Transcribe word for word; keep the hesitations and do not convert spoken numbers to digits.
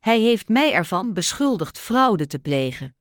Hij heeft mij ervan beschuldigd fraude te plegen.